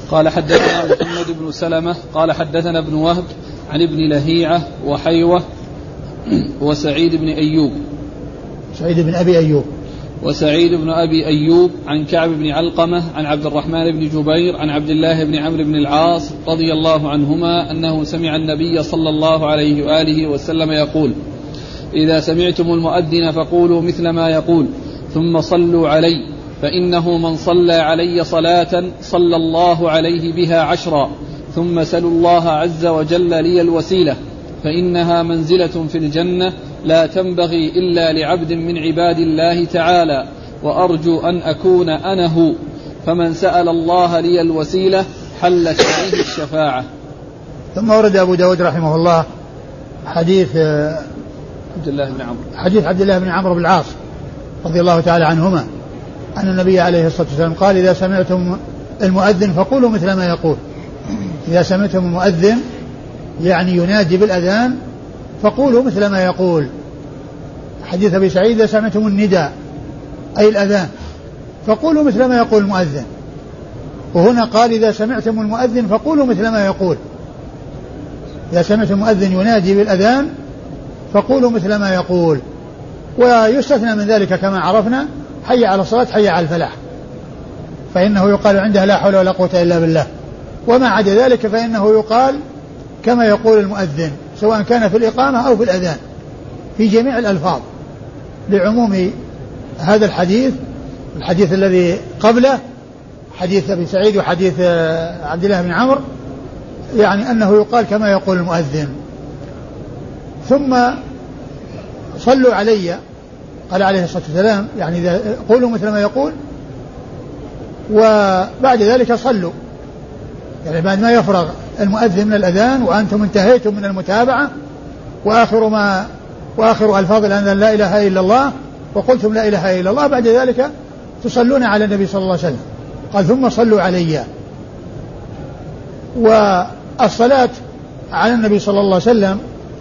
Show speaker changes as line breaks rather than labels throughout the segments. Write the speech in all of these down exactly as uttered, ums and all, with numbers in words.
قال حدثنا محمد بن سلمة قال حدثنا ابن وهب عن ابن لهيعة وحيوة وسعيد بن أيوب
سعيد بن أبي أيوب
وسعيد بن أبي أيوب عن كعب بن علقمة عن عبد الرحمن بن جبير عن عبد الله بن عمرو بن العاص رضي الله عنهما أنه سمع النبي صلى الله عليه وآله وسلم يقول: إذا سمعتم المؤذن فقولوا مثل ما يقول ثم صلوا علي، فإنه من صلى علي صلاة صلى الله عليه بها عشرا، ثم سلوا الله عز وجل لي الوسيلة، فإنها منزلة في الجنة لا تنبغي إلا لعبد من عباد الله تعالى، وأرجو أن أكون أنا هو، فمن سأل الله لي الوسيلة حلت عليه الشفاعة.
ثم ورد أبو داود رحمه الله حديث
عبد الله بن عمرو
حديث عبد الله بن عمرو بن العاص رضي الله تعالى عنهما أن النبي عليه الصلاة والسلام قال: إذا سمعتم المؤذن فقولوا مثل ما يقول. إذا سمعتم المؤذن يعني ينادي بالأذان فقولوا مثل ما يقول. حديث أبي سعيد: إذا سمعتم النداء أي الأذان فقولوا مثل ما يقول المؤذن. وهنا قال: إذا سمعتم المؤذن فقولوا مثل ما يقول. إذا سمعتم المؤذن ينادي بالأذان فقولوا مثل ما يقول. ويستثنى من ذلك كما عرفنا حي على الصلاة حي على الفلاح، فإنه يقال عندها لا حول ولا قوة إلا بالله. وما عدا ذلك فإنه يقال كما يقول المؤذن، سواء كان في الإقامة أو في الأذان، في جميع الألفاظ، لعموم هذا الحديث الحديث الذي قبله حديث أبي سعيد وحديث عبد الله بن عمرو، يعني أنه يقال كما يقول المؤذن. ثم صلوا علي، قال عليه الصلاة والسلام، يعني إذا قولوا مثل ما يقول، وبعد ذلك صلوا، يعني بعد ما يفرغ المؤذن من الأذان وأنتم انتهيتم من المتابعة، وآخر ما وآخر ألفاظ الأذان لا إله إلا الله، وقلتم لا إله إلا الله، بعد ذلك تصلون على النبي صلى الله عليه وسلم. قال: ثم صلوا علي. والصلاة على النبي صلى الله عليه وسلم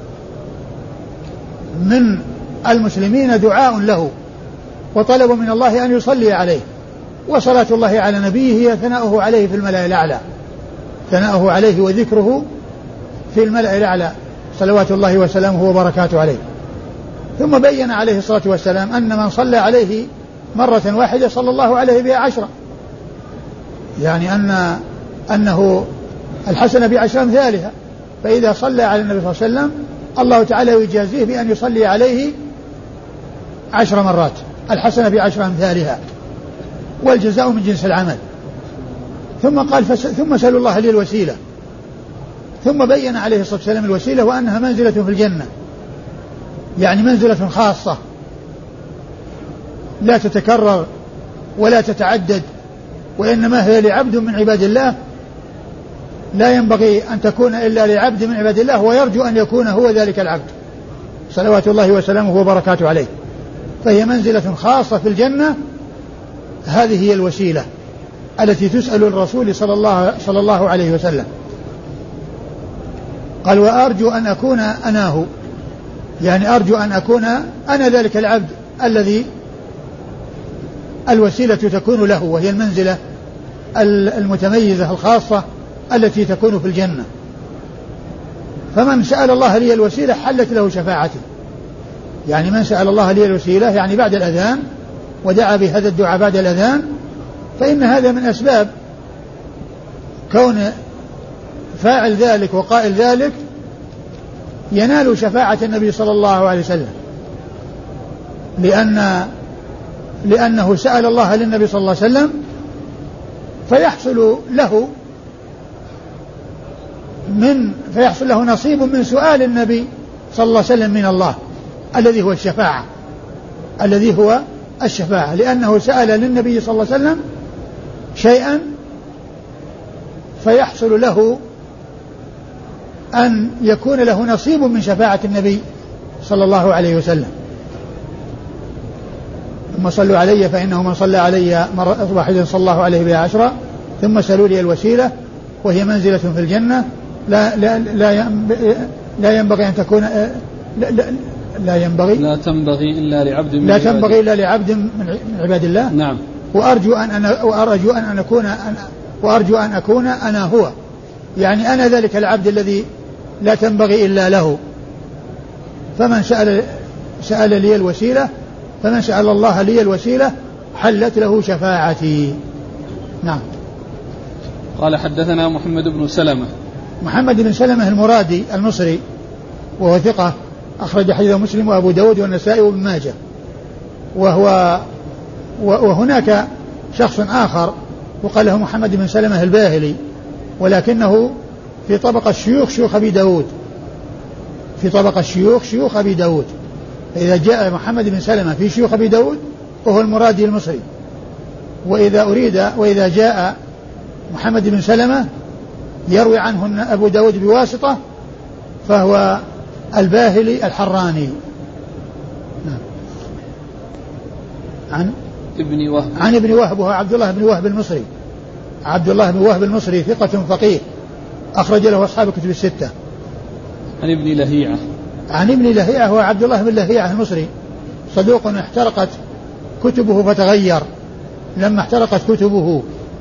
من المسلمين دعاء له وطلب من الله أن يصلي عليه، وصلاة الله على نبيه هي ثناؤه عليه في الملأ الأعلى، ثناؤه عليه وذكره في الملأ الأعلى صلوات الله وسلامه وبركاته عليه. ثم بين عليه الصلاة والسلام أن من صلى عليه مرة واحدة صلى الله عليه بها عشرة، يعني أن أنه الحسنة بعشر أمثالها، فإذا صلى على النبي صلى الله عليه وسلم الله تعالى يجازيه بأن يصلي عليه عشر مرات، الحسنة بعشر أمثالها، والجزاء من جنس العمل. ثم قال: فس... ثم سألوا الله لي الوسيلة. ثم بين عليه الصلاة والسلام الوسيلة وأنها منزلة في الجنة، يعني منزلة خاصة لا تتكرر ولا تتعدد، وإنما هي لعبد من عباد الله، لا ينبغي أن تكون إلا لعبد من عباد الله، ويرجو أن يكون هو ذلك العبد صلوات الله وسلامه وبركاته عليه. فهي منزلة خاصة في الجنة، هذه هي الوسيلة التي تسأل الرسول صلى الله, صلى الله عليه وسلم. قال: وأرجو أن أكون أناه، يعني أرجو أن أكون أنا ذلك العبد الذي الوسيلة تكون له، وهي المنزلة المتميزة الخاصة التي تكون في الجنة. فمن سأل الله لي الوسيلة حلت له شفاعتي، يعني من سأل الله لي الوسيلة يعني بعد الأذان ودعا بهذا الدعاء بعد الأذان، فإن هذا من أسباب كون فاعل ذلك وقائل ذلك ينال شفاعة النبي صلى الله عليه وسلم، لأن لأنه سأل الله للنبي صلى الله عليه وسلم، فيحصل له من فيحصل له نصيب من سؤال النبي صلى الله عليه وسلم من الله، الذي هو الشفاعة الذي هو الشفاعة لأنه سأل للنبي صلى الله عليه وسلم شيئا، فيحصل له أن يكون له نصيب من شفاعة النبي صلى الله عليه وسلم. ثم صلوا علي فإنه من صلى علي مرة واحدة صلى الله عليه بها عشرة، ثم سألوا لي الوسيلة وهي منزلة في الجنة لا لا لا لا ينبغي أن تكون لا, لا, لا ينبغي
لا تنبغي إلا لعبد من
لا تنبغي إلا لعبد من عباد الله.
نعم.
وأرجو أن أنا وأرجو أن أكون وأرجو أن أكون أنا هو، يعني أنا ذلك العبد الذي لا تنبغي إلا له. فمن سأل, سأل لي الوسيلة فمن سأل الله لي الوسيلة حلت له شفاعتي. نعم.
قال حدثنا محمد بن سلمة.
محمد بن سلمة المرادي المصري وهو ثقة أخرج حديثه مسلم وأبو داود والنسائي وابن ماجه. وهو وهناك شخص آخر وقال له محمد بن سلمة الباهلي، ولكنه في طبقة الشيوخ شيوخ أبي داود، في طبقة الشيوخ شيوخ أبي داود. فإذا جاء محمد بن سلمة في شيوخ أبي داود وهو المرادي المصري، وإذا أريد وإذا جاء محمد بن سلمة يروي عنه أبو داود بواسطة فهو الباهلي الحراني. عن
ابن وهب
عن ابن وهب وهو عبد الله بن وهب المصري، عبد الله بن وهب المصري ثقة فقيه أخرج له أصحاب الكتب الستة.
عن ابن لهيعة
عن ابن لهيعة هو عبد الله بن لهيعة المصري صدوق احترقت كتبه فتغير لما احترقت كتبه.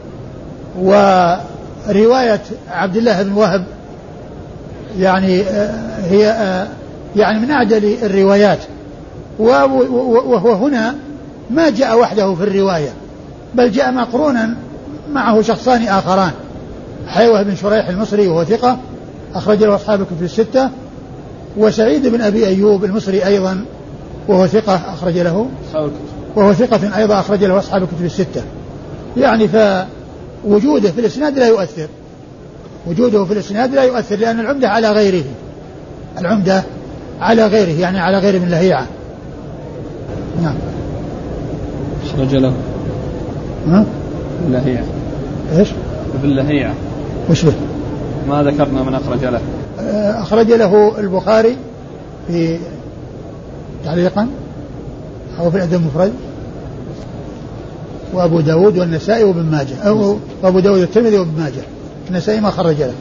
ورواية عبد الله بن وهب يعني هي يعني من أعدل الروايات، وهو هنا ما جاء وحده في الرواية بل جاء مقرونا معه شخصان آخران، حيوة بن شريح المصري وهو ثقة أخرج له أصحاب الكتب الستة، وسعيد بن أبي أيوب المصري أيضا وهو ثقة أخرج له وهو ثقة أيضا أخرج له أصحاب الكتب الستة. يعني فوجوده في الإسناد لا يؤثر، وجوده في الإسناد لا يؤثر لأن العمدة على غيره، العمدة على غيره يعني على غير من لهيعة. نعم.
أخرج له
ها؟
اللهيعة.
إيش؟
باللهيعة.
وش به؟
ما ذكرنا من أخرج له.
أخرج له البخاري في تعليقا أو في الأدب المفرد، وأبو داود والنسائي وابن ماجه، أو أبو داود والترمذي وابن ماجه. النسائي ما خرج له.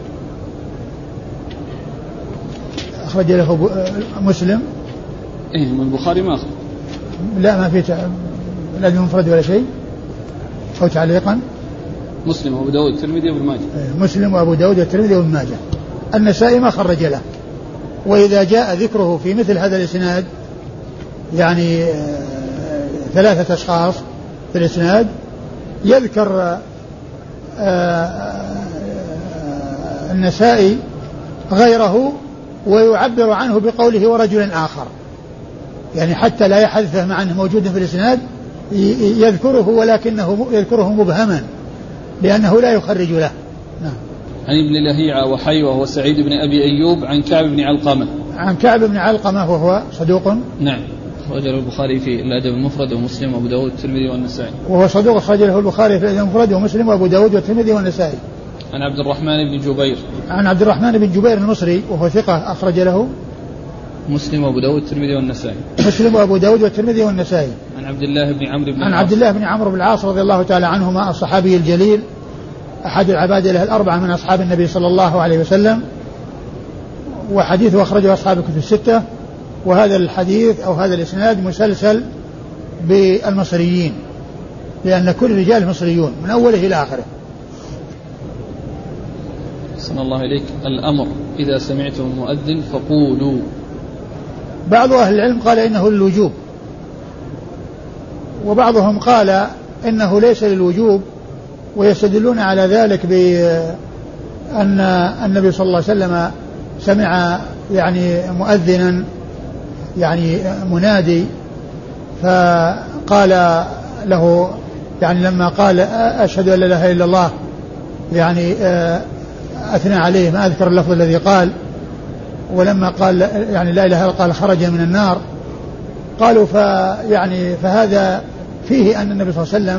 أخرج له مسلم.
إيه من البخاري ما أخرج.
لا ما في الأدب المفرد ولا شيء أو تعليقا.
مسلم وأبو داود والترمذي وابن ماجه.
مسلم وأبو داود والترمذي وابن ماجه. النسائي ما خرج له. وإذا جاء ذكره في مثل هذا الإسناد يعني ثلاثة أشخاص في الإسناد يذكر النسائي غيره ويعبر عنه بقوله ورجل آخر، يعني حتى لا يحذف مع أنه موجود في الإسناد يذكره ولكنه يذكره مبهما لأنه لا يخرج له. نعم.
عن ابن لهيعة وحيوة وسعيد بن أبي أيوب عن كعب بن علقمة.
عن كعب بن علقمة وهو صدوق.
نعم. أخرج له البخاري في الأدب المفرد ومسلم وأبو داود والترمذي والنسائي.
وهو صدوق أخرج له البخاري في الأدب المفرد ومسلم وأبو داود والترمذي والنسائي.
عن عبد الرحمن بن جبير.
عن عبد الرحمن بن جبير المصري وهو ثقة أخرج له
مسلم وأبو داود والترمذي والنسائي.
مسلم وأبو داود والترمذي والنسائي.
عن عبد الله بن عمرو بن
عن عبد الله بن عمرو بن العاص رضي الله تعالى عنهما الصحابي الجليل أحد العباد له الأربعة من أصحاب النبي صلى الله عليه وسلم، وحديثه أخرجه أصحاب الكتب الستة. وهذا الحديث أو هذا الإسناد مسلسل بالمصريين لأن كل الرجال مصريون من أوله إلى آخره.
صلى الله عليك. الأمر إذا سمعتم المؤذن فقولوا.
بعض أهل العلم قال إنه للوجوب، وبعضهم قال إنه ليس للوجوب، ويستدلون على ذلك بأن النبي صلى الله عليه وسلم سمع يعني مؤذنا يعني منادي فقال له يعني لما قال أشهد أن لا إله إلا الله يعني أثنى عليه ما أذكر اللفظ الذي قال، ولما قال يعني لا إله إلا الله قال خرج من النار. قالوا فيعني فهذا فيه أن النبي صلى الله عليه وسلم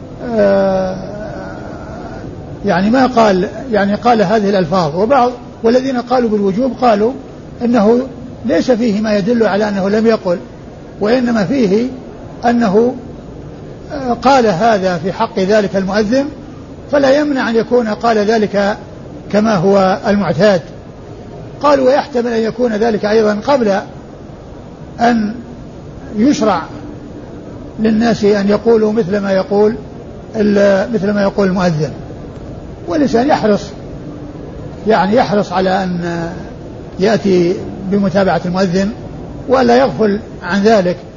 يعني ما قال يعني قال هذه الألفاظ. وبعض والذين قالوا بالوجوب قالوا إنه ليس فيه ما يدل على أنه لم يقل، وإنما فيه أنه قال هذا في حق ذلك المؤذن، فلا يمنع أن يكون قال ذلك كما هو المعتاد. قالوا ويحتمل أن يكون ذلك أيضا قبل أن يشرع للناس أن يقولوا مثل ما يقول مثل ما يقول المؤذن، والإنسان يحرص يعني يحرص على أن يأتي بمتابعة المؤذن ولا يغفل عن ذلك